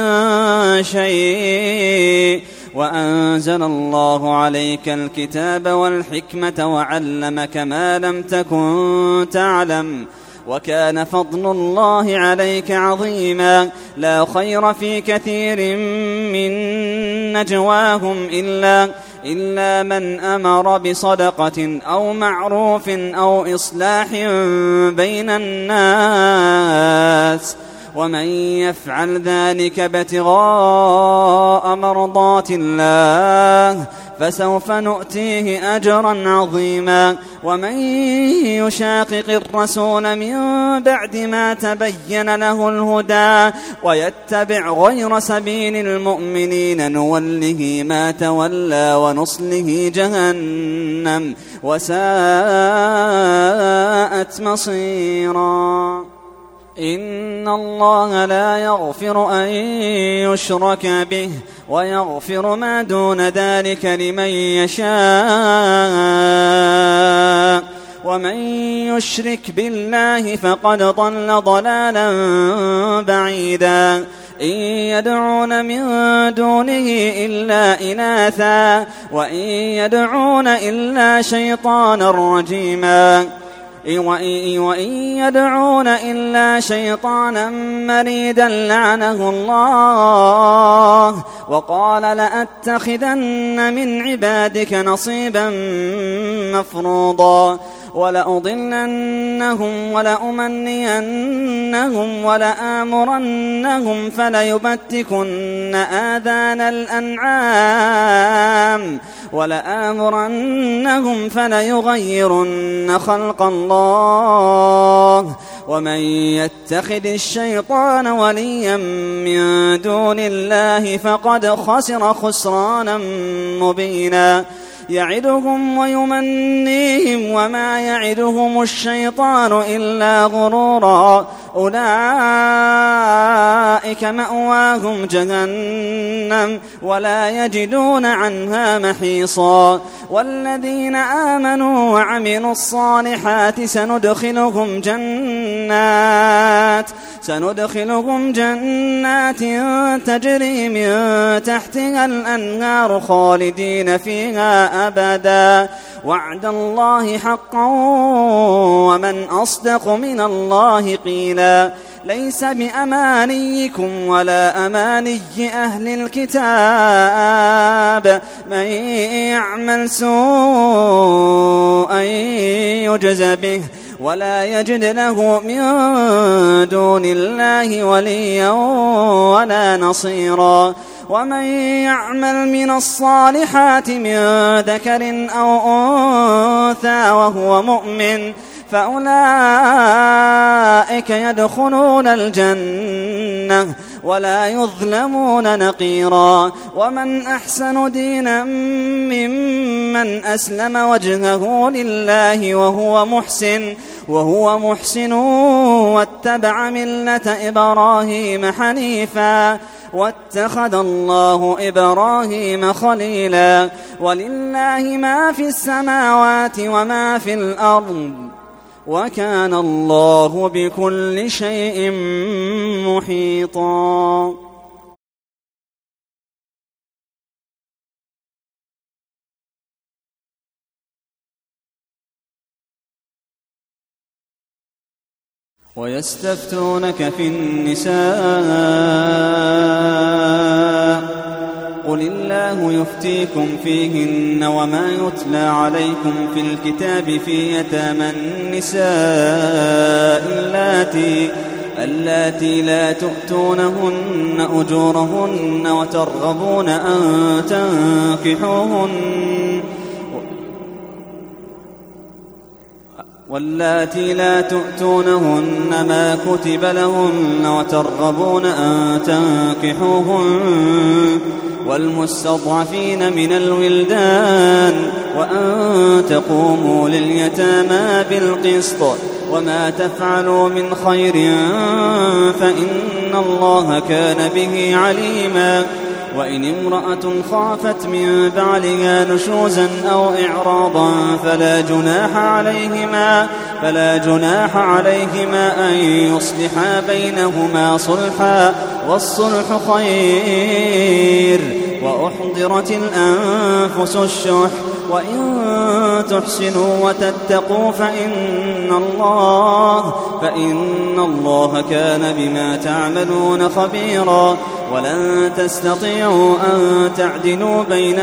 شيء وأنزل الله عليك الكتاب والحكمة وعلمك ما لم تكن تعلم وكان فضل الله عليك عظيما لا خير في كثير من نجواهم إلا من أمر بصدقة أو معروف أو إصلاح بين الناس ومن يفعل ذلك ابتغاء مرضات الله فسوف نؤتيه أجرا عظيما ومن يشاقق الرسول من بعد ما تبين له الهدى ويتبع غير سبيل المؤمنين نوله ما تولى ونصله جهنم وساءت مصيرا إن الله لا يغفر أن يشرك به ويغفر ما دون ذلك لمن يشاء ومن يشرك بالله فقد ضل ضلالا بعيدا إن يدعون من دونه إلا إناثا وإن يدعون إلا شيطانا رجيما وإن يدعون إلا شيطانا مريدا لعنه الله وقال لأتخذن من عبادك نصيبا مفروضا ولأضلنهم ولأمنينهم ولآمرنهم فليبتكن آذان الأنعام ولآمرنهم فليغيرن خلق الله ومن يتخذ الشيطان وليا من دون الله فقد خسر خسرانا مبينا يعدهم ويمنيهم وما يعدهم الشيطان إلا غرورا أولئك مأواهم جهنم ولا يجدون عنها محيصا والذين آمنوا وعملوا الصالحات سندخلهم جنات تجري من تحتها الأنهار خالدين فيها أبدا وعد الله حقا ومن أصدق من الله قيلا ليس بأمانيكم ولا أماني أهل الكتاب من يعمل سوءا يجز به ولا يجد له من دون الله وليا ولا نصيرا ومن يعمل من الصالحات من ذكر أو أنثى وهو مؤمن فأولئك يدخلون الجنة ولا يظلمون نقيرا ومن أحسن دينا ممن أسلم وجهه لله وهو محسن واتبع ملة إبراهيم حنيفا واتخذ الله إبراهيم خليلا ولله ما في السماوات وما في الأرض وكان الله بكل شيء محيطا ويستفتونك في النساء قل الله يفتيكم فيهن وما يتلى عليكم في الكتاب في يتامى النساء اللاتي لا تؤتونهن أجورهن وترغبون أن تنكحوهن واللاتي لا تؤتونهن ما كتب لهن وترغبون أن تنكحوهن والمستضعفين من الولدان وأن تقوموا لليتامى بالقسط وما تفعلوا من خير فإن الله كان به عليما وإن امرأة خافت من بعلها نشوزا أو إعراضا فلا جناح عليهما أن يصلحا بينهما صلحا والصلح خير وأحضرت الأنفس الشح وإن تحسنوا وتتقوا فإن الله كان بما تعملون خبيرا ولن تستطيعوا أن تعدلوا بين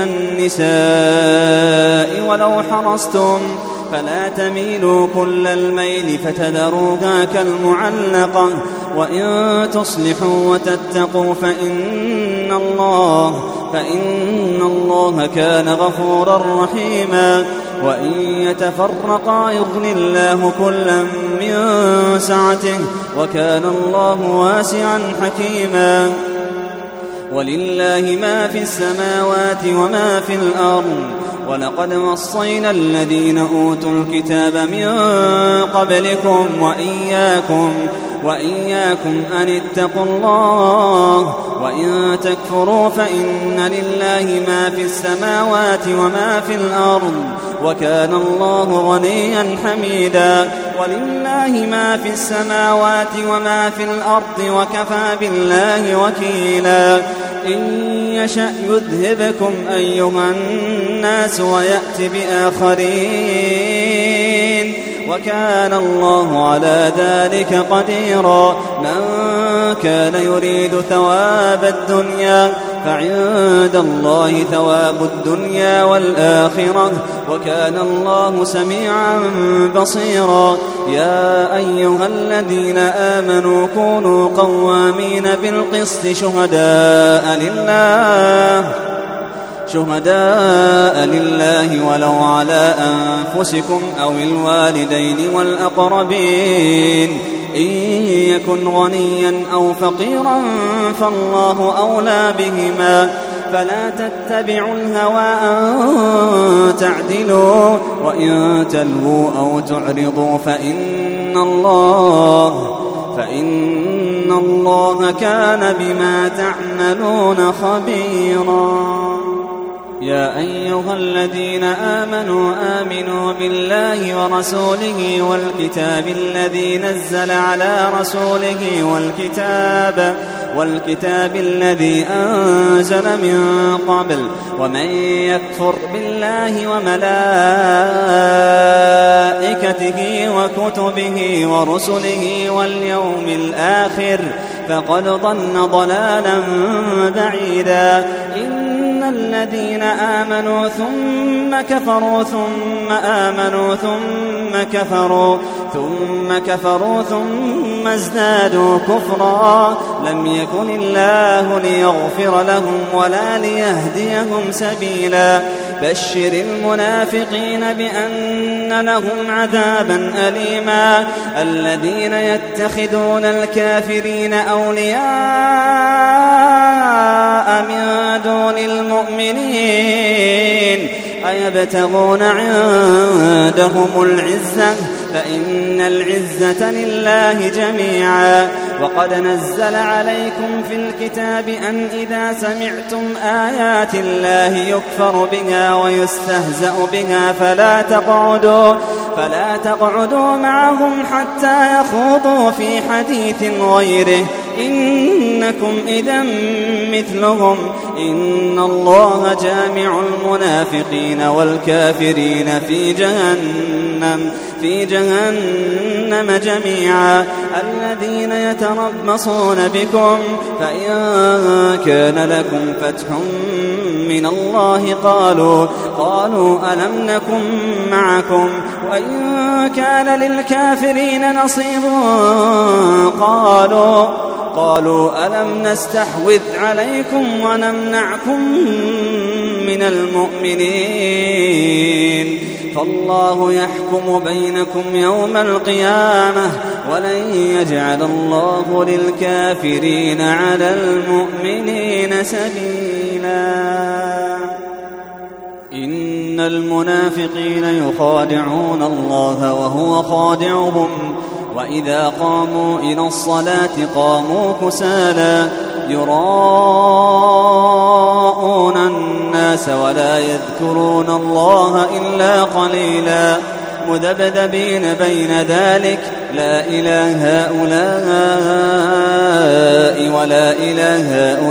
النساء ولو حرصتم فلا تميلوا كل الميل فتذروها كالمعلقة وإن تصلحوا وتتقوا فإن الله كان غفورا رحيما وإن يتفرقا يغن الله كلا من سعته وكان الله واسعا حكيما ولله ما في السماوات وما في الأرض ولقد وصينا الذين أوتوا الكتاب من قبلكم وإياكم أن اتقوا الله وإن تكفروا فإن لله ما في السماوات وما في الأرض وكان الله غنيا حميدا ولله ما في السماوات وما في الأرض وكفى بالله وكيلا إن يشأ يذهبكم أيها الناس ويأت بآخرين وكان الله على ذلك قديرا من كان يريد ثواب الدنيا فعند الله ثواب الدنيا والآخرة وكان الله سميعا بصيرا يا أيها الذين آمنوا كونوا قوامين بالقسط شهداء لله ولو على أنفسكم أو الوالدين والأقربين إن يكن غنيا أو فقيرا فالله أولى بهما فلا تتبعوا الهوى أن تعدلوا وإن تلووا أو تعرضوا فإن الله كان بما تعملون خبيرا يا أيها الذين آمنوا بالله ورسوله والكتاب الذي نزل على رسوله والكتاب الذي أنزل من قبل ومن يكفر بالله وملائكته وكتبه ورسله واليوم الآخر فقد ضل ضلالا بعيدا إن الذين آمنوا ثم كفروا ثم آمنوا ثم كفروا ثم ازدادوا كفرا لم يكن الله ليغفر لهم ولا ليهديهم سبيلا بشر المنافقين بأن لهم عذابا أليما الذين يتخذون الكافرين أولياء من دون المؤمنين أيبتغون عندهم العزة فإن العزة لله جميعا وقد نزل عليكم في الكتاب أن إذا سمعتم آيات الله يكفر بها ويستهزأ بها فلا تقعدوا معهم حتى يخوضوا في حديث غيره إنكم إذا مثلهم إن الله جامع المنافقين والكافرين في جهنم في جهنم جميعا الذين يتربصون بكم فإن كان لكم فتح من الله قالوا ألم نكن معكم وإن كان للكافرين نصيب قالوا ألم نستحوذ عليكم ونمنعكم من المؤمنين فالله يحكم بينكم يوم القيامة ولن يجعل الله للكافرين على المؤمنين سبيلا إن المنافقين يخادعون الله وهو خادعهم وإذا قاموا إلى الصلاة قاموا كسالى يراءون الناس ولا يذكرون الله إلا قليلا مذبذبين بين ذلك لا إله هؤلاء ولا إله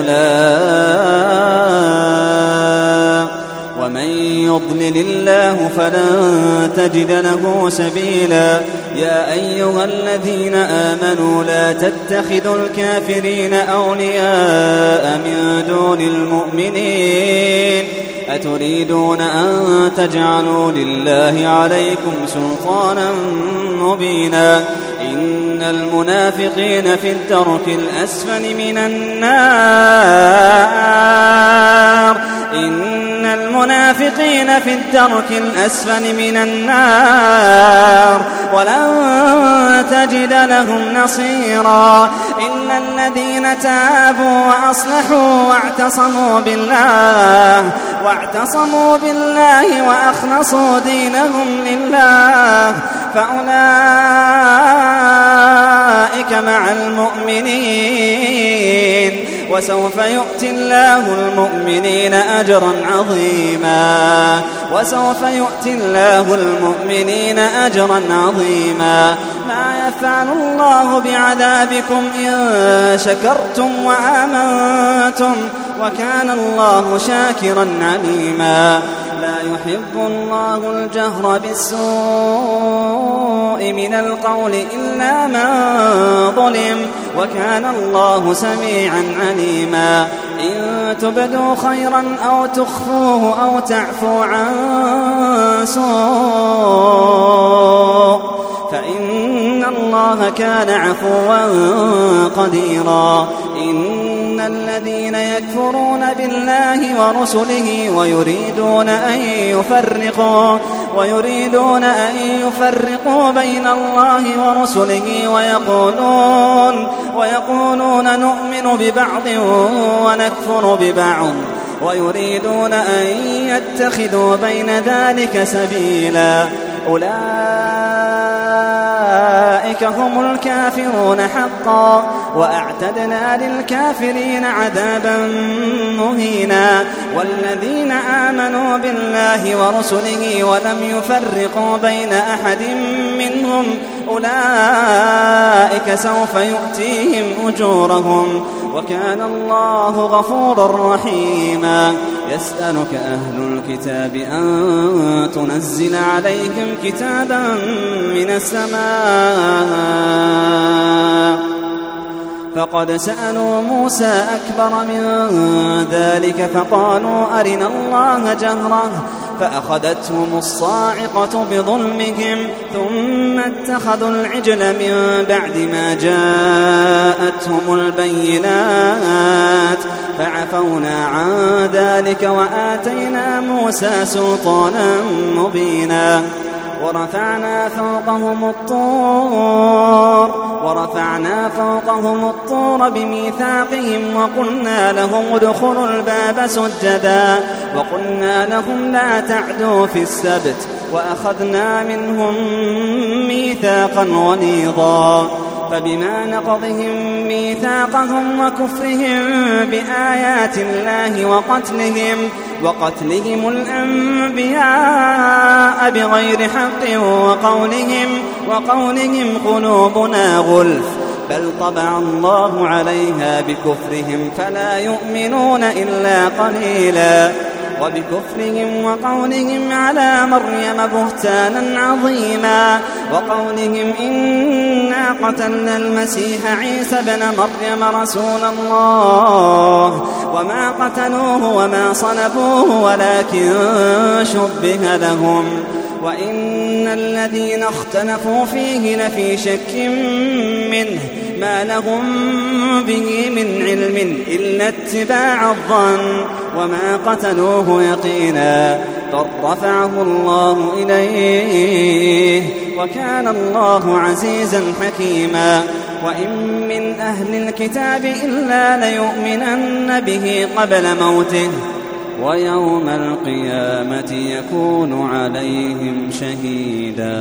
هؤلاء ومن يضلل الله فلن تجد له سبيلا يا أيها الذين آمنوا لا تتخذوا الكافرين أولياء من دون المؤمنين أتريدون أن تجعلوا لله عليكم سلطانا مبينا إن المنافقين في الدرك الأسفل من النار المنافقين في الدرك الأسفل من النار ولن تجد لهم نصيرا إلا الذين تابوا وأصلحوا واعتصموا بالله وأخلصوا دينهم لله فأولئك مع المؤمنين وسوف يؤتي الله المؤمنين أجرا عظيما ما يفعل الله بعذابكم إن شكرتم وآمنتم وكان الله شاكرا عليما لا يحب الله الجهر بالسوء من القول إلا من ظلم وكان الله سميعا عليما إن تبدوا خيرا أو تخفوه أو تعفو عن سوء فإن الله كان عفوا قديرا إن الذين يكفرون بالله ورسله ويريدون أن يفرقوا بين الله ورسله ويقولون نؤمن ببعض ونكفر ببعض ويريدون أن يتخذوا بين ذلك سبيلا أولئك هم الكافرون حقا وأعتدنا للكافرين عذابا مهينا والذين آمنوا بالله ورسله ولم يفرقوا بين أحد منهم أولئك سوف يؤتيهم أجورهم وكان الله غفورا رحيما يسألك أهل الكتاب أن تنزل عليهم كتابا من السماء فقد سألوا موسى أكبر من ذلك فقالوا أرنا الله جهرة فأخذتهم الصاعقة بظلمهم ثم اتخذوا العجل من بعد ما جاءتهم البينات فعفونا عن ذلك وآتينا موسى سلطانا مبينا ورفعنا فوقهم الطور بميثاقهم وقلنا لهم ادخلوا الباب سجدا وقلنا لهم لا تعدوا في السبت وأخذنا منهم ميثاقا غليظا فبما نقضهم ميثاقهم وكفرهم بآيات الله وقتلهم الأنبياء بغير حق وقولهم قلوبنا غلف بل طبع الله عليها بكفرهم فلا يؤمنون إلا قليلا وبكفرهم وقولهم على مريم بهتانا عظيما وقولهم إنا قتلنا المسيح عيسى بن مريم رسول الله وما قتلوه وما صلبوه ولكن شبه لهم وإن الذين اختلفوا فيه لفي شك منه ما لهم به من علم إلا اتباع الظن وما قتلوه يقينا بل رفعه الله إليه وكان الله عزيزا حكيما وإن من أهل الكتاب إلا ليؤمنن به قبل موته ويوم القيامة يكون عليهم شهيدا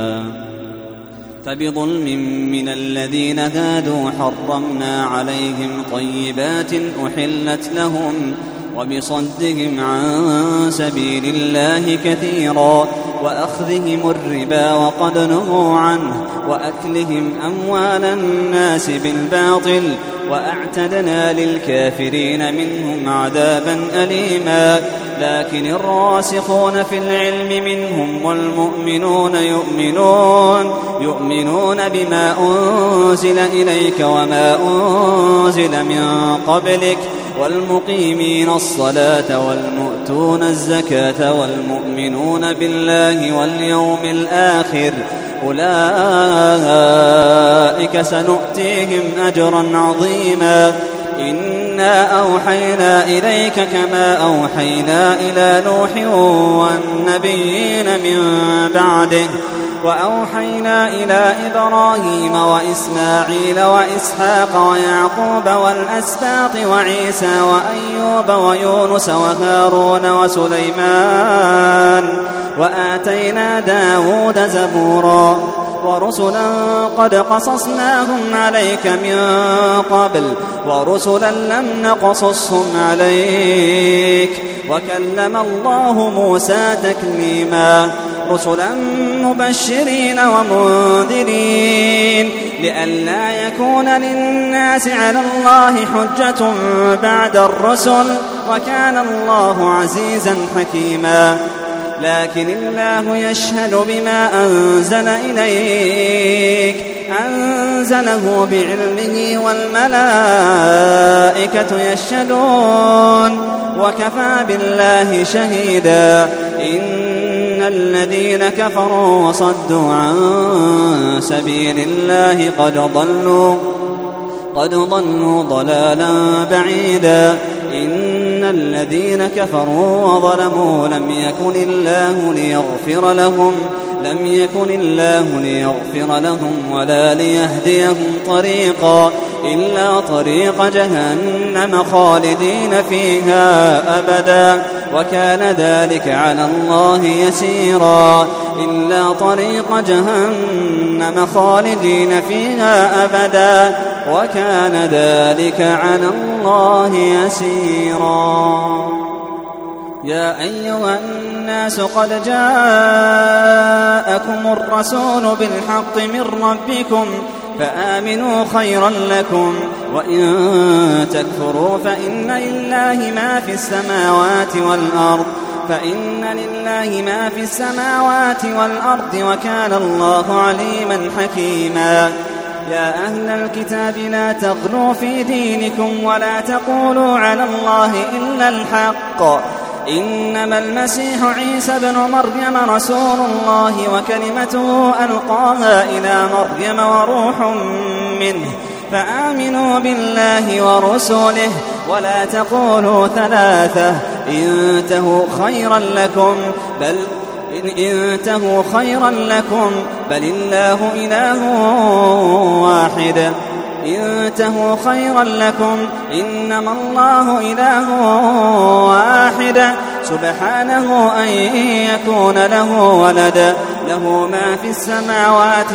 فبظلم من الذين هادوا حرمنا عليهم طيبات أحلت لهم وبصدهم عن سبيل الله كثيرا وأخذهم الربا وقد نهوا عنه وأكلهم أموال الناس بالباطل وأعتدنا للكافرين منهم عذابا أليما لكن الراسخون في العلم منهم والمؤمنون يؤمنون بما أنزل إليك وما أنزل من قبلك والمقيمين الصلاة والمؤتون الزكاة والمؤمنون بالله واليوم الآخر أولئك سنؤتيهم أجرا عظيما إنا أوحينا إليك كما أوحينا إلى نوح والنبيين من بعده وأوحينا إلى إبراهيم وإسماعيل وإسحاق ويعقوب والأسباط وعيسى وأيوب ويونس وهارون وسليمان وآتينا داود زبورا ورسلا قد قصصناهم عليك من قبل ورسلا لم نقصصهم عليك وكلم الله موسى تكليما رسلا مبشرين ومنذرين لئلا يكون للناس على الله حجة بعد الرسل وكان الله عزيزا حكيما لكن الله يشهد بما أنزل إليك أنزله بعلمه والملائكة يشهدون وكفى بالله شهيدا إن الذين كفروا وصدوا عن سبيل الله قد ضلوا ضلالا بعيدا إن الذين كفروا وظلموا لم يكن الله ليغفر لهم ولا ليهديهم طريقا إلا طريق جهنم خالدين فيها أبدا وكان ذلك على الله يسيرا إلا طريق جهنم خالدين فيها أبدا وكان ذلك على الله يسيرا يا أيها الناس قد جاءكم الرسول بالحق من ربكم فآمنوا خيرا لكم وإن تكفروا فإن لله ما في السماوات والأرض وكان الله عليما حكيما يا أهل الكتاب لا تغلوا في دينكم ولا تقولوا على الله إلا الحق إنما المسيح عيسى بن مريم رسول الله وكلمته ألقاها إلى مريم وروح منه فآمنوا بالله ورسله ولا تقولوا ثلاثة انتهوا خيرا لكم بل الله إله واحد انتهوا خيرا لكم إنما الله إله واحد سبحانه أن يكون له ولد له ما في السماوات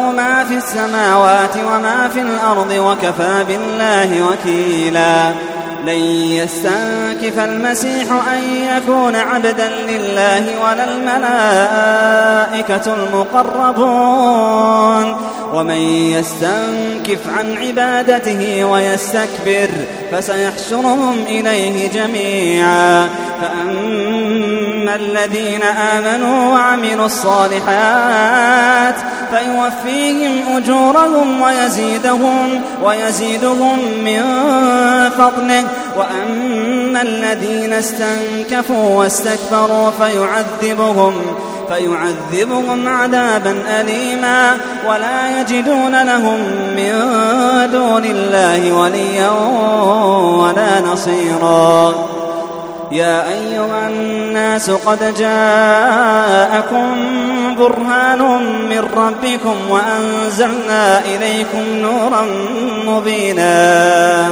وما في الأرض وكفى بالله وكيلا لن يستنكف المسيح أن يكون عبدا لله ولا الملائكة المقربون ومن يستنكف عن عبادته ويستكبر فسيحشرهم إليه جميعا. فأما الذين آمنوا وعملوا الصالحات فيوفيهم أجورهم ويزيدهم من فضله. وأما الذين استنكفوا واستكبروا فيعذبهم عذابا أليما ولا يجدون لهم من دون الله وليا ولا نصيرا. يا أيها الناس قد جاءكم برهان من ربكم وأنزلنا إليكم نورا مبينا.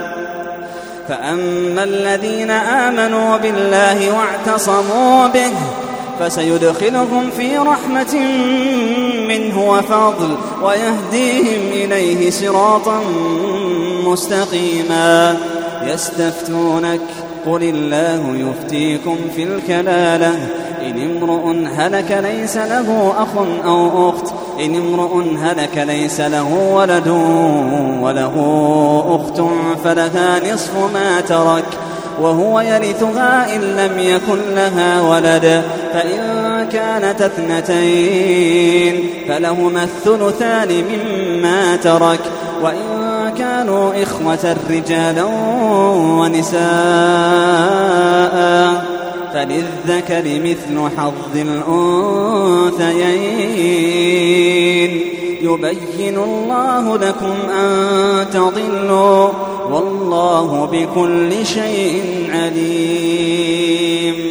فأما الذين آمنوا بالله واعتصموا به فسيدخلهم في رحمة منه وفضل ويهديهم إليه صراطا مستقيما. يستفتونك قل الله يفتيكم في الكلالة إن امرؤ هلك ليس له أخ أو أخت ليس له ولد وله أخت فلها نصف ما ترك وهو يرثها إن لم يكن لها ولد فإن كانت اثنتين فلهما الثلثان مما ترك وإن كانوا إخوة رجالا ونساء فللذكر مثل حظ الأنثيين. يبين الله لكم أن تضلوا والله بكل شيء عليم.